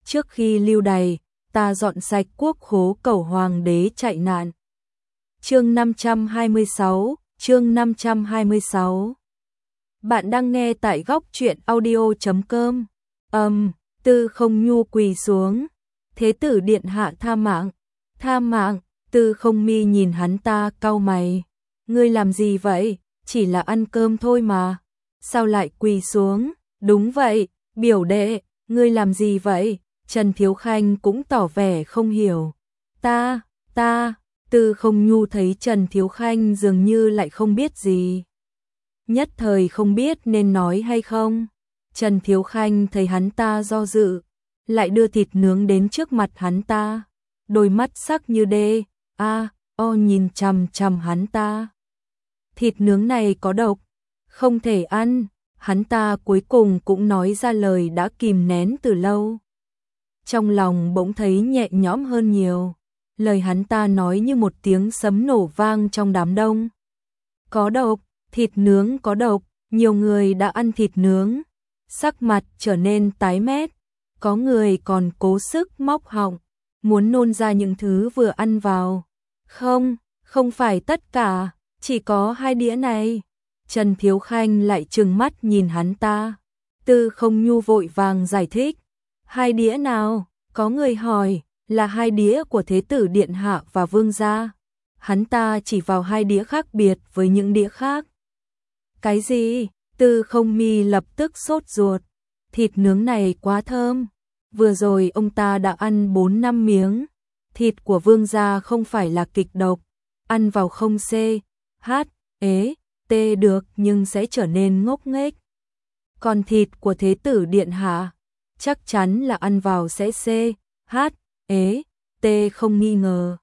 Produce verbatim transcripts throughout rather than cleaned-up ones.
trước khi lưu đày, ta dọn sạch quốc khố cầu hoàng đế chạy nạn. Chương năm trăm hai mươi sáu, chương năm trăm hai mươi sáu. Bạn đang nghe tại góc truyện audio chấm com. Ầm, um, Tư Không Nhu quỳ xuống. Thế tử điện hạ tha mạng, tha mạng. Tư Không Mi nhìn hắn ta cau mày. Ngươi làm gì vậy? Chỉ là ăn cơm thôi mà. Sao lại quỳ xuống? Đúng vậy, biểu đệ, ngươi làm gì vậy? Trần Thiếu Khanh cũng tỏ vẻ không hiểu. Ta, ta, Tư Không Nhu thấy Trần Thiếu Khanh dường như lại không biết gì. Nhất thời không biết nên nói hay không. Trần Thiếu Khanh thấy hắn ta do dự, lại đưa thịt nướng đến trước mặt hắn ta. Đôi mắt sắc như đê, a, o nhìn chằm chằm hắn ta. Thịt nướng này có độc, không thể ăn. Hắn ta cuối cùng cũng nói ra lời đã kìm nén từ lâu. Trong lòng bỗng thấy nhẹ nhõm hơn nhiều. Lời hắn ta nói như một tiếng sấm nổ vang trong đám đông. Có độc, thịt nướng có độc, nhiều người đã ăn thịt nướng. Sắc mặt trở nên tái mét. Có người còn cố sức móc họng, muốn nôn ra những thứ vừa ăn vào. Không, không phải tất cả, chỉ có hai đĩa này. Trần Thiếu Khanh lại trừng mắt nhìn hắn ta. Tư Không Nhu vội vàng giải thích. Hai đĩa nào? Có người hỏi. Là hai đĩa của Thế tử điện hạ và vương gia. Hắn ta chỉ vào hai đĩa khác biệt với những đĩa khác. Cái gì? Tư Không Mi lập tức sốt ruột. Thịt nướng này quá thơm. Vừa rồi ông ta đã ăn bốn năm miếng. Thịt của vương gia không phải là kịch độc. Ăn vào không c, h, ế, tê được nhưng sẽ trở nên ngốc nghếch. Còn thịt của Thế tử điện hạ chắc chắn là ăn vào sẽ c, h, ế, tê không nghi ngờ.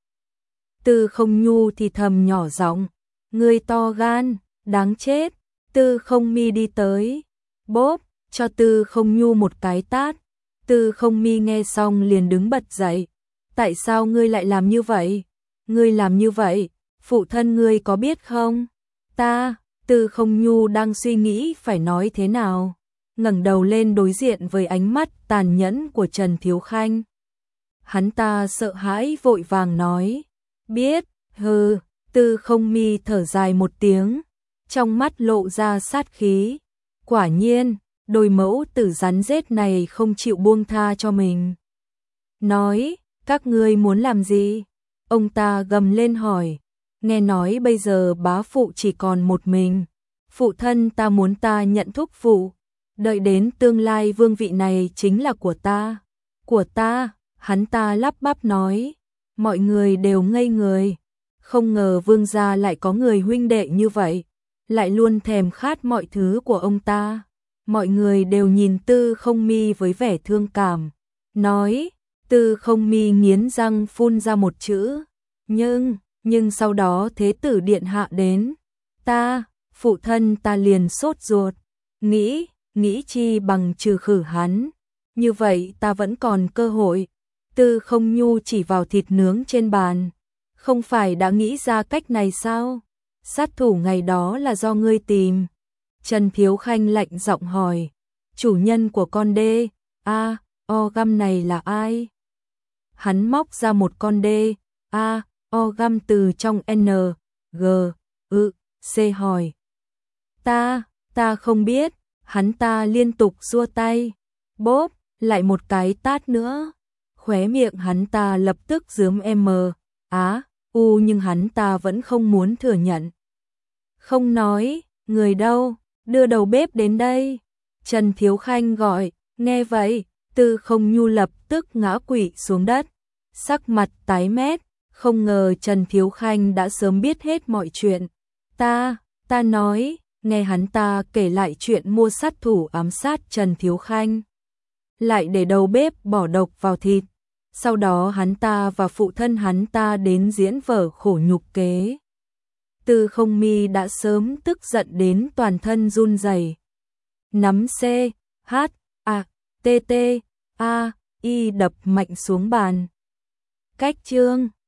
Tư Không Nhu thì thầm nhỏ giọng, ngươi to gan, đáng chết. Tư Không Mi đi tới, bóp cho Tư Không Nhu một cái tát. Tư Không Mi nghe xong liền đứng bật dậy. Tại sao ngươi lại làm như vậy? Ngươi làm như vậy, phụ thân ngươi có biết không? Ta, Tư Không Nhu đang suy nghĩ phải nói thế nào, ngẩng đầu lên đối diện với ánh mắt tàn nhẫn của Trần Thiếu Khanh. Hắn ta sợ hãi vội vàng nói, biết, hừ. Tư Không Mi thở dài một tiếng, trong mắt lộ ra sát khí. Quả nhiên, đôi mẫu tử rắn rết này không chịu buông tha cho mình. Nói, các ngươi muốn làm gì? Ông ta gầm lên hỏi. Nghe nói bây giờ bá phụ chỉ còn một mình. Phụ thân ta muốn ta nhận thúc phụ. Đợi đến tương lai vương vị này chính là của ta. Của ta, hắn ta lắp bắp nói. Mọi người đều ngây người. Không ngờ vương gia lại có người huynh đệ như vậy. Lại luôn thèm khát mọi thứ của ông ta. Mọi người đều nhìn Tư Không Mi với vẻ thương cảm. Nói, Tư Không Mi nghiến răng phun ra một chữ. Nhưng, nhưng sau đó Thế tử điện hạ đến. Ta, phụ thân ta liền sốt ruột. Nghĩ, nghĩ chi bằng trừ khử hắn. Như vậy ta vẫn còn cơ hội. Tư Không Nhu chỉ vào thịt nướng trên bàn. Không phải đã nghĩ ra cách này sao? Sát thủ ngày đó là do ngươi tìm. Trần Thiếu Khanh lạnh giọng hỏi. Chủ nhân của con đê, a, o găm này là ai? Hắn móc ra một con đê, a, o găm từ trong N, G, ư, C hỏi. Ta, ta không biết. Hắn ta liên tục giơ tay. Bóp, lại một cái tát nữa. Khóe miệng hắn ta lập tức rướm M, á, u nhưng hắn ta vẫn không muốn thừa nhận. Không nói, người đâu, đưa đầu bếp đến đây. Trần Thiếu Khanh gọi, nghe vậy, Tư Không Nhu lập tức ngã quỵ xuống đất. Sắc mặt tái mét, không ngờ Trần Thiếu Khanh đã sớm biết hết mọi chuyện. Ta, ta nói, nghe hắn ta kể lại chuyện mua sát thủ ám sát Trần Thiếu Khanh. Lại để đầu bếp bỏ độc vào thịt. Sau đó hắn ta và phụ thân hắn ta đến diễn vở khổ nhục kế. Tư Không Mi đã sớm tức giận đến toàn thân run rẩy. Nắm C, H, A, T, T, A, I đập mạnh xuống bàn. Cách chương